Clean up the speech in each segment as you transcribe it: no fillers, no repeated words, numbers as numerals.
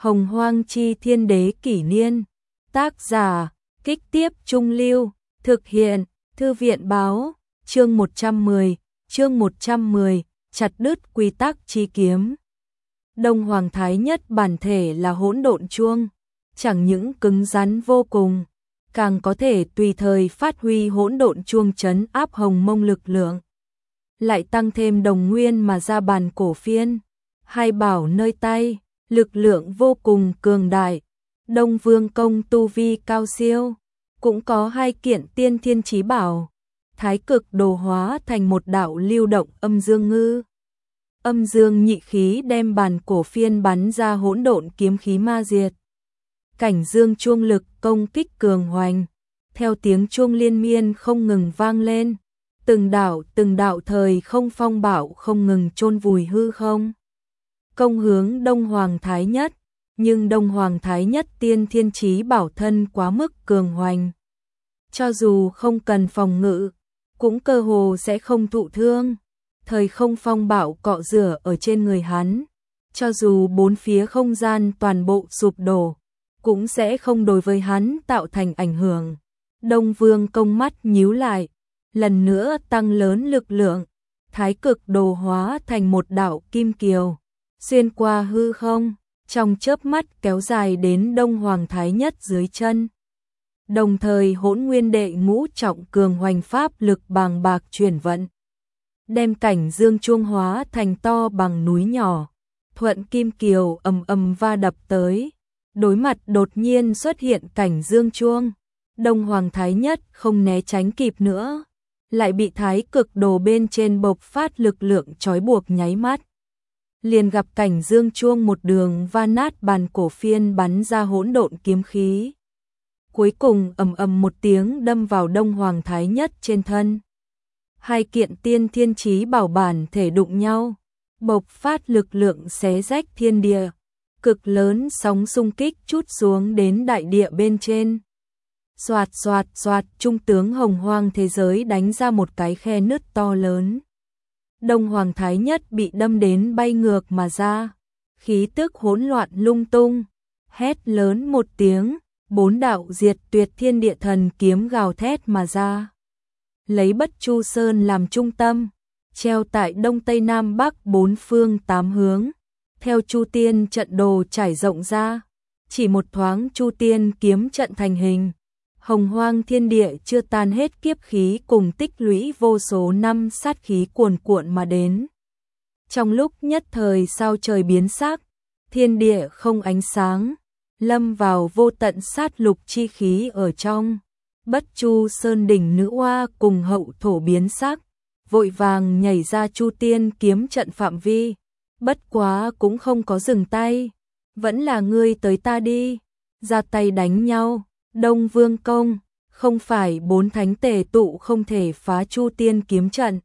Hồng Hoang Chi Thiên Đế Kỷ Niên. Tác giả, Kích Tiếp Trung Lưu. Thực hiện, Thư viện Báo. Chương 110, chặt đứt quy tắc chi kiếm. Đông Hoàng Thái Nhất bản thể là hỗn độn chuông, chẳng những cứng rắn vô cùng, càng có thể tùy thời phát huy hỗn độn chuông trấn áp hồng mông lực lượng. Lại tăng thêm đồng nguyên mà ra bàn cổ phiên, hai bảo nơi tay, lực lượng vô cùng cường đại. Đông Vương Công tu vi cao siêu, cũng có hai kiện tiên thiên chí bảo, thái cực đồ hóa thành một đạo lưu động âm dương ngư. Âm dương nhị khí đem bàn cổ phiên bắn ra hỗn độn kiếm khí ma diệt. Cảnh dương chuông lực công kích cường hoành, theo tiếng chuông liên miên không ngừng vang lên, từng đạo thời không phong bạo không ngừng chôn vùi hư không. Công hướng Đông Hoàng Thái Nhất, nhưng Đông Hoàng Thái Nhất tiên thiên chí bảo thân quá mức cường hoành. Cho dù không cần phòng ngự, cũng cơ hồ sẽ không thụ thương. Thời không phong bạo cọ rửa ở trên người hắn, cho dù bốn phía không gian toàn bộ sụp đổ, cũng sẽ không đối với hắn tạo thành ảnh hưởng. Đông Vương Công mắt nhíu lại, lần nữa tăng lớn lực lượng, thái cực đồ hóa thành một đạo kim kiều, xuyên qua hư không, trong chớp mắt kéo dài đến Đông Hoàng Thái Nhất dưới chân. Đồng thời Hỗn Nguyên đệ ngũ trọng cường hoành pháp lực bàng bạc chuyển vận, đem cảnh dương chuông hóa thành to bằng núi nhỏ, thuận kim kiều ầm ầm va đập tới. Đối mặt đột nhiên xuất hiện cảnh dương chuông, Đông Hoàng Thái Nhất không né tránh kịp nữa, lại bị thái cực đồ bên trên bộc phát lực lượng trói buộc nháy mắt. Liền gặp cảnh dương chuông một đường va nát bàn cổ phiên bắn ra hỗn độn kiếm khí. Cuối cùng ầm ầm một tiếng đâm vào Đông Hoàng Thái Nhất trên thân. Hai kiện tiên thiên chí bảo bản thể đụng nhau, bộc phát lực lượng xé rách thiên địa, cực lớn sóng xung kích trút xuống đến đại địa bên trên. Xoạt xoạt xoạt, trung tướng Hồng Hoang thế giới đánh ra một cái khe nứt to lớn. Đông Hoàng Thái Nhất bị đâm đến bay ngược mà ra, khí tức hỗn loạn lung tung, hét lớn một tiếng, bốn đạo diệt tuyệt thiên địa thần kiếm gào thét mà ra. Lấy Bất Chu Sơn làm trung tâm, treo tại đông tây nam bắc bốn phương tám hướng, theo Chu Tiên trận đồ trải rộng ra, chỉ một thoáng Chu Tiên kiếm trận thành hình. Hồng Hoang thiên địa chưa tan hết kiếp khí cùng tích lũy vô số năm sát khí cuồn cuộn mà đến. Trong lúc nhất thời sao trời biến sắc, thiên địa không ánh sáng, lâm vào vô tận sát lục chi khí ở trong. Bất Chu Sơn đỉnh nữ oa cùng hậu thổ biến sắc, vội vàng nhảy ra Chu Tiên kiếm trận phạm vi, bất quá cũng không có dừng tay, vẫn là ngươi tới ta đi, ra tay đánh nhau. Đông Vương Công, không phải bốn thánh tề tụ không thể phá Chu Tiên kiếm trận.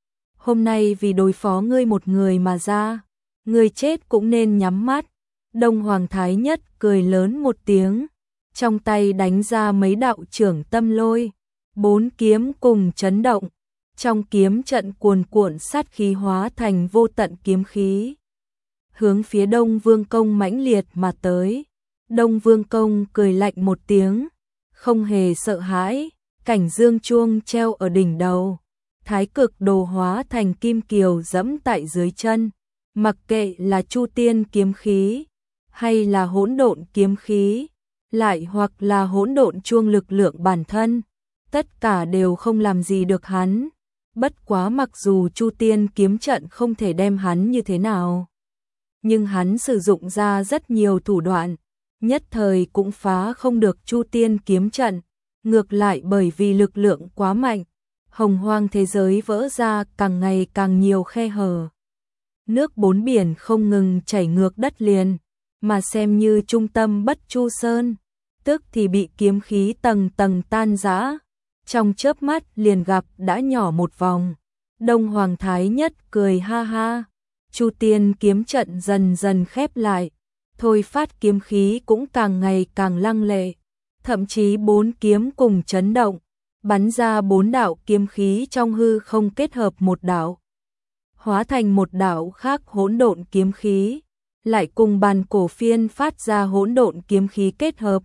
Hôm nay vì đối phó ngươi một người mà ra, ngươi chết cũng nên nhắm mắt. Đông Hoàng Thái Nhất cười lớn một tiếng, trong tay đánh ra mấy đạo trưởng tâm lôi, bốn kiếm cùng chấn động, trong kiếm trận cuồn cuộn sát khí hóa thành vô tận kiếm khí, hướng phía Đông Vương Công mãnh liệt mà tới. Đông Vương Công cười lạnh một tiếng, không hề sợ hãi, cảnh dương chuông treo ở đỉnh đầu, thái cực đồ hóa thành kim kiều dẫm tại dưới chân, mặc kệ là Chu Tiên kiếm khí, hay là hỗn độn kiếm khí, lại hoặc là hỗn độn chuông lực lượng bản thân, tất cả đều không làm gì được hắn. Bất quá mặc dù Chu Tiên kiếm trận không thể đem hắn như thế nào, nhưng hắn sử dụng ra rất nhiều thủ đoạn, nhất thời cũng phá không được Chu Tiên kiếm trận. Ngược lại bởi vì lực lượng quá mạnh, Hồng Hoang thế giới vỡ ra càng ngày càng nhiều khe hở. Nước bốn biển không ngừng chảy ngược đất liền, mà xem như trung tâm Bất Chu Sơn, tức thì bị kiếm khí tầng tầng tan rã, trong chớp mắt liền gặp đã nhỏ một vòng. Đông Hoàng Thái Nhất cười ha ha, Chu Tiên kiếm trận dần dần khép lại, thôi phát kiếm khí cũng càng ngày càng lăng lệ, thậm chí bốn kiếm cùng chấn động, bắn ra bốn đạo kiếm khí trong hư không kết hợp một đạo, hóa thành một đạo khác hỗn độn kiếm khí, lại cùng bàn cổ phiên phát ra hỗn độn kiếm khí kết hợp.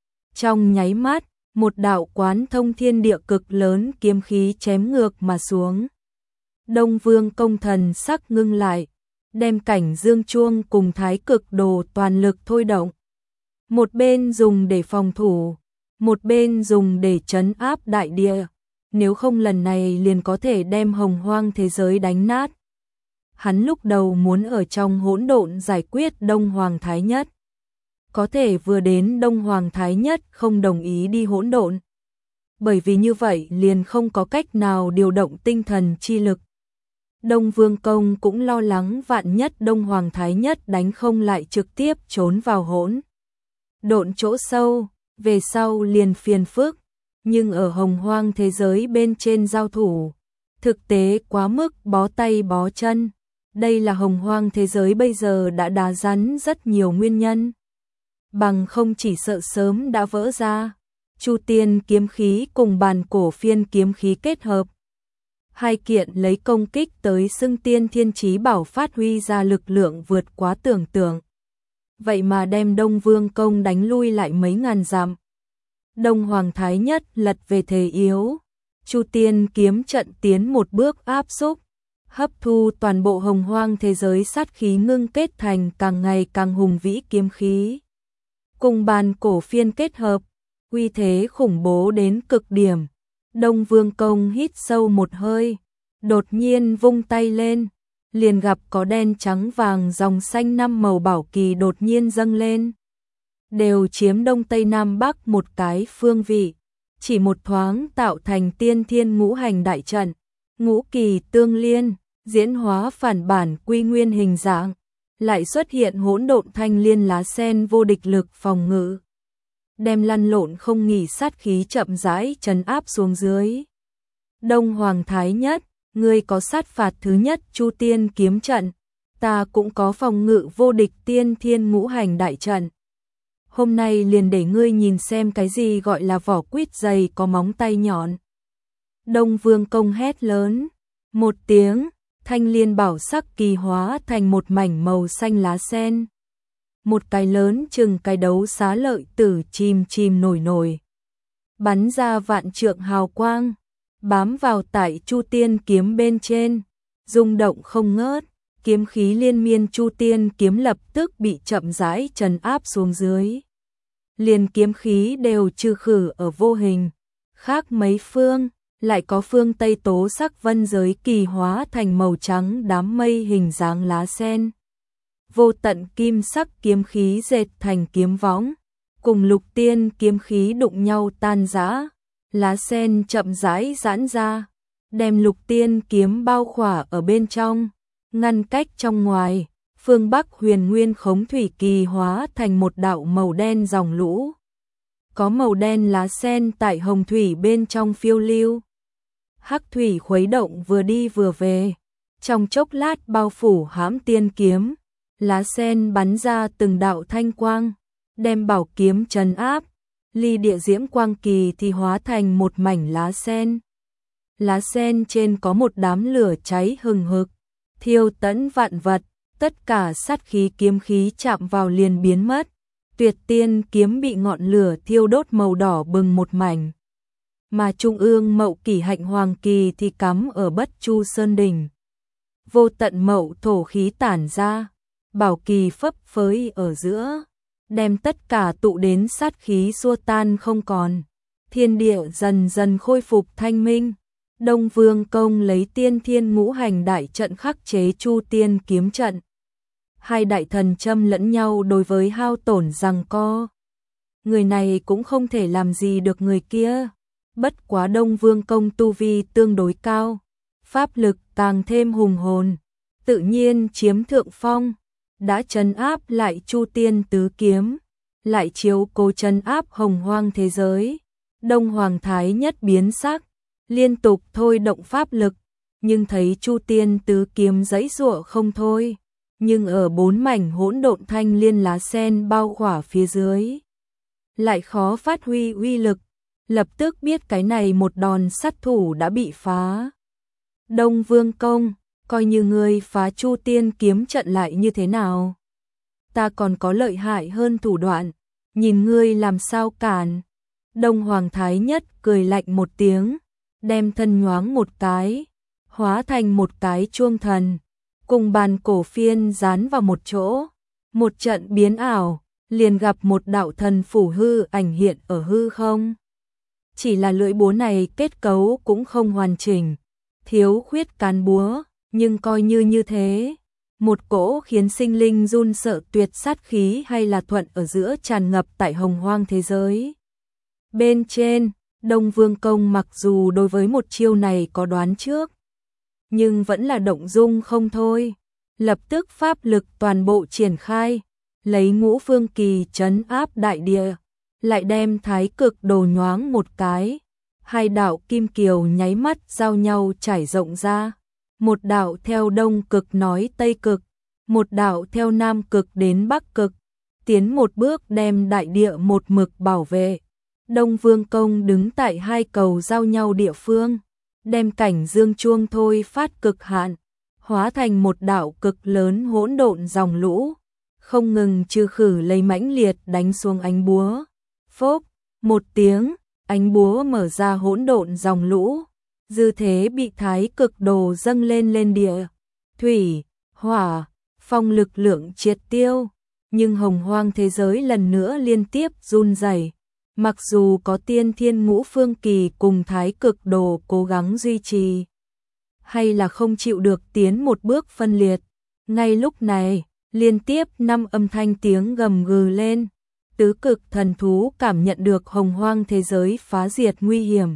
Trong nháy mắt, một đạo quán thông thiên địa cực lớn kiếm khí chém ngược mà xuống. Đông Vương Công thần sắc ngưng lại, đem cảnh dương chuông cùng thái cực đồ toàn lực thôi động. Một bên dùng để phòng thủ, một bên dùng để trấn áp đại địa, nếu không lần này liền có thể đem hồng hoang thế giới đánh nát. Hắn lúc đầu muốn ở trong hỗn độn giải quyết Đông Hoàng Thái Nhất. Có thể vừa đến Đông Hoàng Thái Nhất không đồng ý đi hỗn độn. Bởi vì như vậy liền không có cách nào điều động tinh thần chi lực. Đông Vương Công cũng lo lắng vạn nhất Đông Hoàng Thái Nhất đánh không lại trực tiếp trốn vào hỗn độn chỗ sâu, về sau liền phiền phức. Nhưng ở hồng hoang thế giới bên trên giao thủ, thực tế quá mức bó tay bó chân. Đây là hồng hoang thế giới bây giờ đã đá rắn rất nhiều nguyên nhân. Bằng không chỉ sợ sớm đã vỡ ra. Chu Tiên kiếm khí cùng bàn cổ phiên kiếm khí kết hợp. Hai kiện lấy công kích tới xưng tiên thiên chí bảo phát huy ra lực lượng vượt quá tưởng tượng. Vậy mà đem Đông Vương Công đánh lui lại mấy ngàn dặm. Đông Hoàng Thái Nhất lật về thế yếu. Chu Tiên kiếm trận tiến một bước áp xúc, hấp thu toàn bộ hồng hoang thế giới sát khí ngưng kết thành càng ngày càng hùng vĩ kiếm khí. Cùng bàn cổ phiên kết hợp, uy thế khủng bố đến cực điểm. Đông Vương Công hít sâu một hơi, đột nhiên vung tay lên, liền gặp có đen trắng vàng dòng xanh năm màu bảo kỳ đột nhiên dâng lên. Đều chiếm đông tây nam bắc một cái phương vị, chỉ một thoáng tạo thành tiên thiên ngũ hành đại trận, ngũ kỳ tương liên, diễn hóa phản bản quy nguyên hình dạng, lại xuất hiện hỗn độn thanh liên lá sen vô địch lực phòng ngự. Đem lăn lộn không nghỉ sát khí chậm rãi trấn áp xuống dưới. Đông Hoàng Thái Nhất, ngươi có sát phạt thứ nhất Chu Tiên kiếm trận, ta cũng có phòng ngự vô địch tiên thiên ngũ hành đại trận. Hôm nay liền để ngươi nhìn xem cái gì gọi là vỏ quýt dày có móng tay nhọn. Đông Vương Công hét lớn, một tiếng, thanh liên bảo sắc kỳ hóa thành một mảnh màu xanh lá sen. Một cái lớn chừng cái đấu xá lợi tử chìm chìm nổi nổi, bắn ra vạn trượng hào quang, bám vào tại Chu Tiên kiếm bên trên, rung động không ngớt. Kiếm khí liên miên Chu Tiên kiếm lập tức bị chậm rãi trấn áp xuống dưới. Liền kiếm khí đều trừ khử ở vô hình. Khác mấy phương, lại có phương Tây tố sắc vân giới kỳ hóa thành màu trắng đám mây hình dáng lá sen. Vô tận kim sắc kiếm khí dệt thành kiếm võng, cùng lục tiên kiếm khí đụng nhau tan rã. Lá sen chậm rãi giãn ra, đem lục tiên kiếm bao khỏa ở bên trong, ngăn cách trong ngoài. Phương Bắc huyền nguyên khống thủy kỳ hóa thành một đạo màu đen dòng lũ. Có màu đen lá sen tại hồng thủy bên trong phiêu lưu. Hắc thủy khuấy động vừa đi vừa về. Trong chốc lát bao phủ hãm tiên kiếm. Lá sen bắn ra từng đạo thanh quang, đem bảo kiếm trấn áp. Ly địa diễm quang kỳ thì hóa thành một mảnh lá sen. Lá sen trên có một đám lửa cháy hừng hực, thiêu tẫn vạn vật. Tất cả sát khí kiếm khí chạm vào liền biến mất. Tuyệt tiên kiếm bị ngọn lửa thiêu đốt màu đỏ bừng một mảnh. Mà trung ương mậu kỷ hạnh hoàng kỳ thì cắm ở Bất Chu Sơn Đỉnh. Vô tận mậu thổ khí tản ra, bảo kỳ phấp phới ở giữa, đem tất cả tụ đến sát khí xua tan không còn. Thiên địa dần dần khôi phục thanh minh. Đông Vương Công lấy tiên thiên ngũ hành đại trận khắc chế Chu Tiên kiếm trận. Hai đại thần châm lẫn nhau đối với hao tổn giằng co. Người này cũng không thể làm gì được người kia. Bất quá Đông Vương Công tu vi tương đối cao, pháp lực càng thêm hùng hồn, tự nhiên chiếm thượng phong, đã trấn áp lại Chu Tiên tứ kiếm, lại chiếu cố trấn áp hồng hoang thế giới. Đông Hoàng Thái Nhất biến sắc, liên tục thôi động pháp lực, nhưng thấy Chu Tiên tứ kiếm giãy giụa không thôi. Nhưng ở bốn mảnh hỗn độn thanh liên lá sen bao khỏa phía dưới, lại khó phát huy uy lực, lập tức biết cái này một đòn sát thủ đã bị phá. Đông Vương Công, coi như ngươi phá Chu Tiên kiếm trận lại như thế nào? ta còn có lợi hại hơn thủ đoạn, nhìn ngươi làm sao cản. Đông Hoàng Thái Nhất cười lạnh một tiếng, đem thân nhoáng một cái, hóa thành một cái chuông thần, cùng bàn cổ phiên dán vào một chỗ. Một trận biến ảo, liền gặp một đạo thần phủ hư ảnh hiện ở hư không. Chỉ là lưỡi búa này kết cấu cũng không hoàn chỉnh, thiếu khuyết cán búa, nhưng coi như thế, một cỗ khiến sinh linh run sợ tuyệt sát khí hay là thuận ở giữa tràn ngập tại hồng hoang thế giới. Bên trên, Đông Vương Công mặc dù đối với một chiêu này có đoán trước, nhưng vẫn là động dung không thôi, lập tức pháp lực toàn bộ triển khai, lấy Ngũ Phương Kỳ trấn áp đại địa, lại đem Thái Cực Đồ nhoáng một cái, hai đạo kim kiều nháy mắt giao nhau trải rộng ra, một đạo theo Đông Cực nói Tây Cực, một đạo theo Nam Cực đến Bắc Cực, tiến một bước đem đại địa một mực bảo vệ. Đông Vương Công đứng tại hai cầu giao nhau địa phương, đem cảnh dương chuông thôi phát cực hạn, hóa thành một đạo cực lớn hỗn độn dòng lũ, không ngừng trừ khử lấy mãnh liệt đánh xuống ánh búa. Phốc, một tiếng, ánh búa mở ra hỗn độn dòng lũ, dư thế bị Thái Cực Đồ dâng lên địa, thủy, hỏa, phong lực lượng triệt tiêu, nhưng hồng hoang thế giới lần nữa liên tiếp run rẩy. Mặc dù có Tiên Thiên Ngũ Phương Kỳ cùng Thái Cực Đồ cố gắng duy trì, hay là không chịu được tiến một bước phân liệt. Ngay lúc này, liên tiếp 5 âm thanh tiếng gầm gừ lên, tứ cực thần thú cảm nhận được hồng hoang thế giới phá diệt nguy hiểm,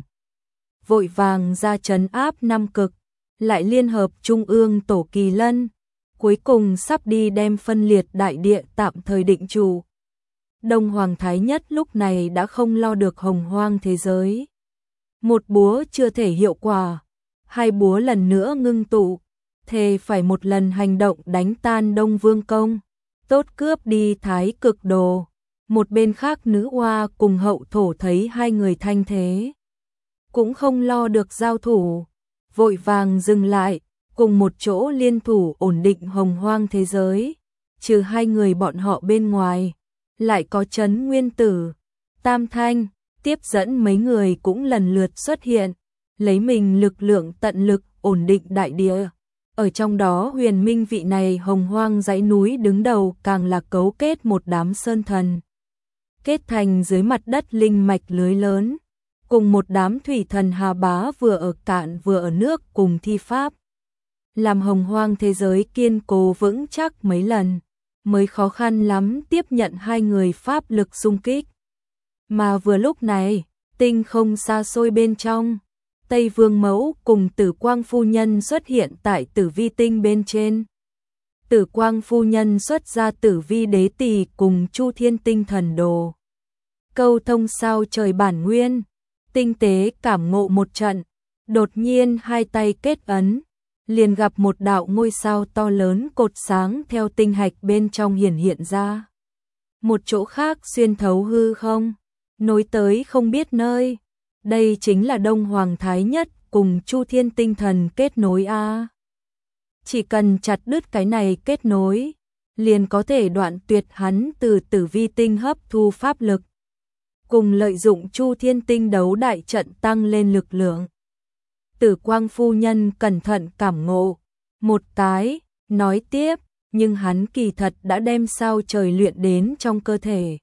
vội vàng ra trấn áp 5 cực, lại liên hợp trung ương tổ Kỳ Lân, cuối cùng sắp đi đem phân liệt đại địa tạm thời định trụ. Đông Hoàng Thái Nhất lúc này đã không lo được hồng hoang thế giới. Một búa chưa thể hiệu quả, hai búa lần nữa ngưng tụ, thề phải một lần hành động đánh tan Đông Vương Công, tốt cướp đi Thái Cực Đồ. Một bên khác nữ oa cùng hậu thổ thấy hai người thanh thế, cũng không lo được giao thủ, vội vàng dừng lại, cùng một chỗ liên thủ ổn định hồng hoang thế giới, trừ hai người bọn họ bên ngoài. Lại có Trấn Nguyên Tử, Tam Thanh, tiếp dẫn mấy người cũng lần lượt xuất hiện, lấy mình lực lượng tận lực ổn định đại địa. Ở trong đó huyền minh vị này hồng hoang dãy núi đứng đầu càng là cấu kết một đám sơn thần, kết thành dưới mặt đất linh mạch lưới lớn, cùng một đám thủy thần Hà Bá vừa ở cạn vừa ở nước cùng thi pháp, làm hồng hoang thế giới kiên cố vững chắc mấy lần, mới khó khăn lắm tiếp nhận hai người pháp lực xung kích. Mà vừa lúc này, tinh không xa xôi bên trong, Tây Vương Mẫu cùng Tử Quang Phu Nhân xuất hiện tại Tử Vi Tinh bên trên. Tử Quang Phu Nhân xuất ra Tử Vi Đế Tỳ cùng Chu Thiên Tinh Thần Đồ, câu thông sao trời bản nguyên, tinh tế cảm ngộ một trận, đột nhiên hai tay kết ấn, liền gặp một đạo ngôi sao to lớn cột sáng theo tinh hạch bên trong hiện ra. Một chỗ khác xuyên thấu hư không, nối tới không biết nơi. Đây chính là Đông Hoàng Thái Nhất cùng Chu Thiên Tinh Thần kết nối a. Chỉ cần chặt đứt cái này kết nối, liền có thể đoạn tuyệt hắn từ Tử Vi Tinh hấp thu pháp lực, cùng lợi dụng Chu Thiên Tinh đấu đại trận tăng lên lực lượng. Tử Quang Phu Nhân cẩn thận cảm ngộ một cái, nói tiếp, nhưng hắn kỳ thật đã đem sao trời luyện đến trong cơ thể.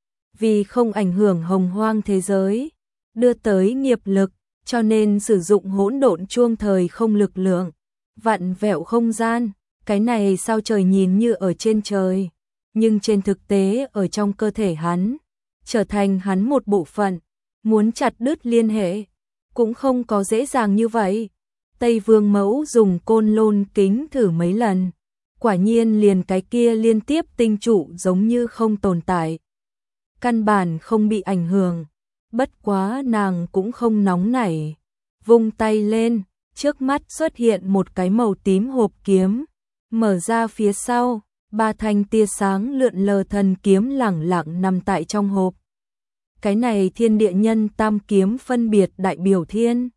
Vì không ảnh hưởng hồng hoang thế giới, đưa tới nghiệp lực, cho nên sử dụng hỗn độn chuông thời không lực lượng, vặn vẹo không gian. Cái này sao trời nhìn như ở trên trời, nhưng trên thực tế ở trong cơ thể hắn, trở thành hắn một bộ phận, muốn chặt đứt liên hệ cũng không có dễ dàng như vậy. Tây Vương Mẫu dùng côn lôn kính thử mấy lần, quả nhiên liền cái kia liên tiếp tinh trụ giống như không tồn tại, căn bản không bị ảnh hưởng. Bất quá nàng cũng không nóng nảy, vung tay lên, trước mắt xuất hiện một cái màu tím hộp kiếm, mở ra phía sau, ba thanh tia sáng lượn lờ thần kiếm lẳng lặng nằm tại trong hộp. Cái này thiên địa nhân tam kiếm phân biệt đại biểu thiên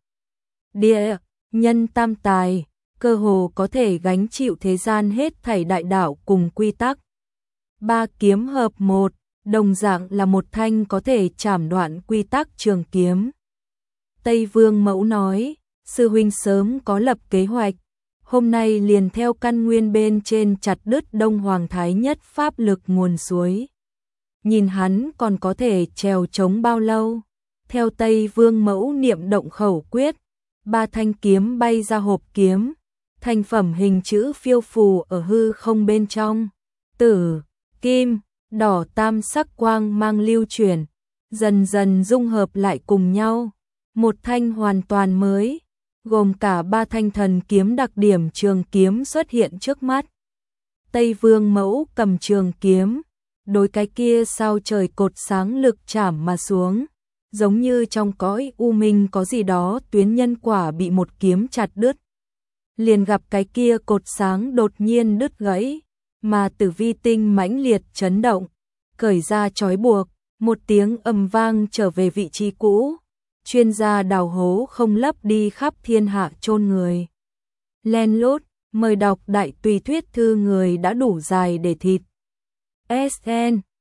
địa nhân tam tài, cơ hồ có thể gánh chịu thế gian hết thảy đại đạo cùng quy tắc. Ba kiếm hợp một, đồng dạng là một thanh có thể chảm đoạn quy tắc trường kiếm. Tây Vương Mẫu nói, sư huynh sớm có lập kế hoạch, hôm nay liền theo căn nguyên bên trên chặt đứt Đông Hoàng Thái Nhất pháp lực nguồn suối. Nhìn hắn còn có thể trèo trống bao lâu. Theo Tây Vương Mẫu niệm động khẩu quyết, ba thanh kiếm bay ra hộp kiếm, thành phẩm hình chữ phiêu phù ở hư không bên trong. Tử, kim, đỏ tam sắc quang mang lưu chuyển, dần dần dung hợp lại cùng nhau. Một thanh hoàn toàn mới, gồm cả ba thanh thần kiếm đặc điểm trường kiếm xuất hiện trước mắt. Tây Vương Mẫu cầm trường kiếm, đối cái kia sao trời cột sáng lực chảm mà xuống, giống như trong cõi u minh có gì đó tuyến nhân quả bị một kiếm chặt đứt. Liền gặp cái kia cột sáng đột nhiên đứt gãy, mà Tử Vi tinh mãnh liệt chấn động, cởi ra trói buộc, một tiếng ầm vang trở về vị trí cũ. Chuyên gia đào hố không lấp đi khắp thiên hạ chôn người. Len lút, mời đọc đại tùy thuyết thư người đã đủ dài để thịt. SN